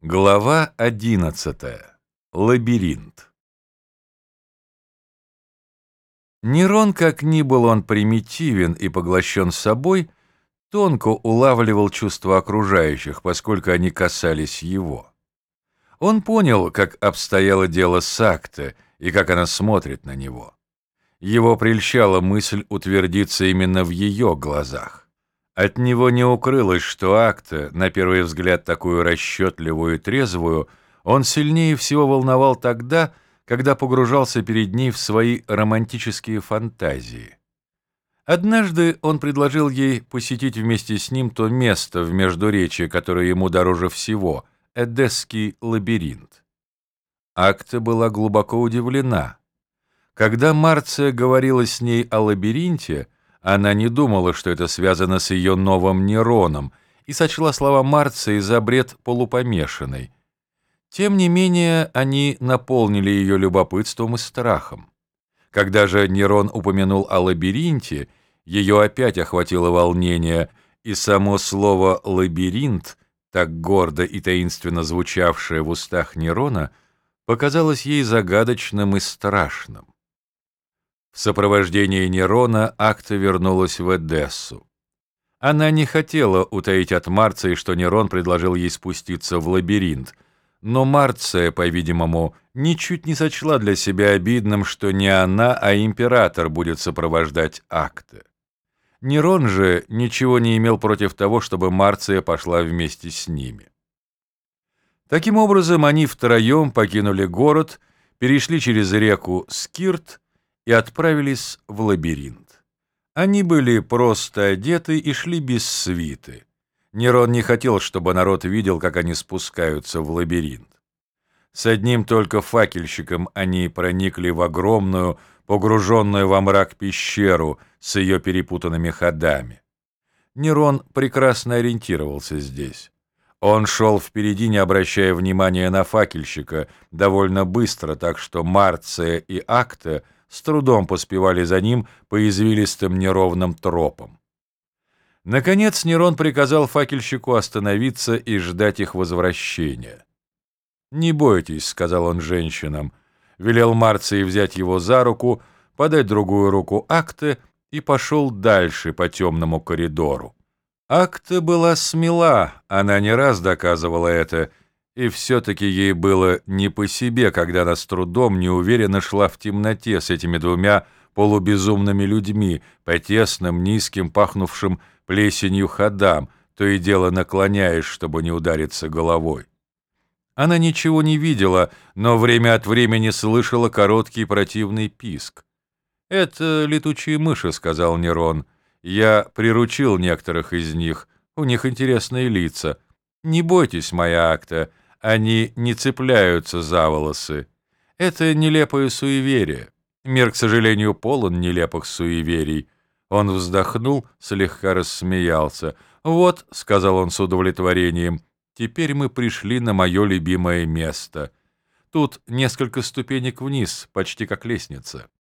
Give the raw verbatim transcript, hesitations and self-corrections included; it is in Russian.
Глава одиннадцатая. Лабиринт. Нерон, как ни был он примитивен и поглощен собой, тонко улавливал чувства окружающих, поскольку они касались его. Он понял, как обстояло дело с Акте и как она смотрит на него. Его прельщала мысль утвердиться именно в ее глазах. От него не укрылось, что Акте, на первый взгляд такую расчетливую и трезвую, он сильнее всего волновал тогда, когда погружался перед ней в свои романтические фантазии. Однажды он предложил ей посетить вместе с ним то место в Междуречии, которое ему дороже всего — Эдесский лабиринт. Акте была глубоко удивлена. Когда Марция говорила с ней о лабиринте, она не думала, что это связано с ее новым Нероном, и сочла слова Марции за бред полупомешанной. Тем не менее, они наполнили ее любопытством и страхом. Когда же Нерон упомянул о лабиринте, ее опять охватило волнение, и само слово «лабиринт», так гордо и таинственно звучавшее в устах Нерона, показалось ей загадочным и страшным. В сопровождении Нерона Акте вернулась в Эдессу. Она не хотела утаить от Марции, что Нерон предложил ей спуститься в лабиринт, но Марция, по-видимому, ничуть не сочла для себя обидным, что не она, а император будет сопровождать Акте. Нерон же ничего не имел против того, чтобы Марция пошла вместе с ними. Таким образом, они втроем покинули город, перешли через реку Скирт и отправились в лабиринт. Они были просто одеты и шли без свиты. Нерон не хотел, чтобы народ видел, как они спускаются в лабиринт. С одним только факельщиком они проникли в огромную, погруженную во мрак пещеру с ее перепутанными ходами. Нерон прекрасно ориентировался здесь. Он шел впереди, не обращая внимания на факельщика, довольно быстро, так что Марция и Акте с трудом поспевали за ним по извилистым неровным тропам. Наконец Нерон приказал факельщику остановиться и ждать их возвращения. «Не бойтесь», — сказал он женщинам, велел Марции взять его за руку, подать другую руку Акте и пошел дальше по темному коридору. Акте была смела, она не раз доказывала это, и все-таки ей было не по себе, когда она с трудом неуверенно шла в темноте с этими двумя полубезумными людьми по тесным, низким, пахнувшим плесенью ходам, то и дело наклоняясь, чтобы не удариться головой. Она ничего не видела, но время от времени слышала короткий противный писк. «Это летучие мыши», — сказал Нерон. «Я приручил некоторых из них, у них интересные лица. Не бойтесь, моя Акте, они не цепляются за волосы. Это нелепое суеверие. Мир, к сожалению, полон нелепых суеверий». Он вздохнул, слегка рассмеялся. «Вот», — сказал он с удовлетворением, — «теперь мы пришли на мое любимое место. Тут несколько ступенек вниз, почти как лестница».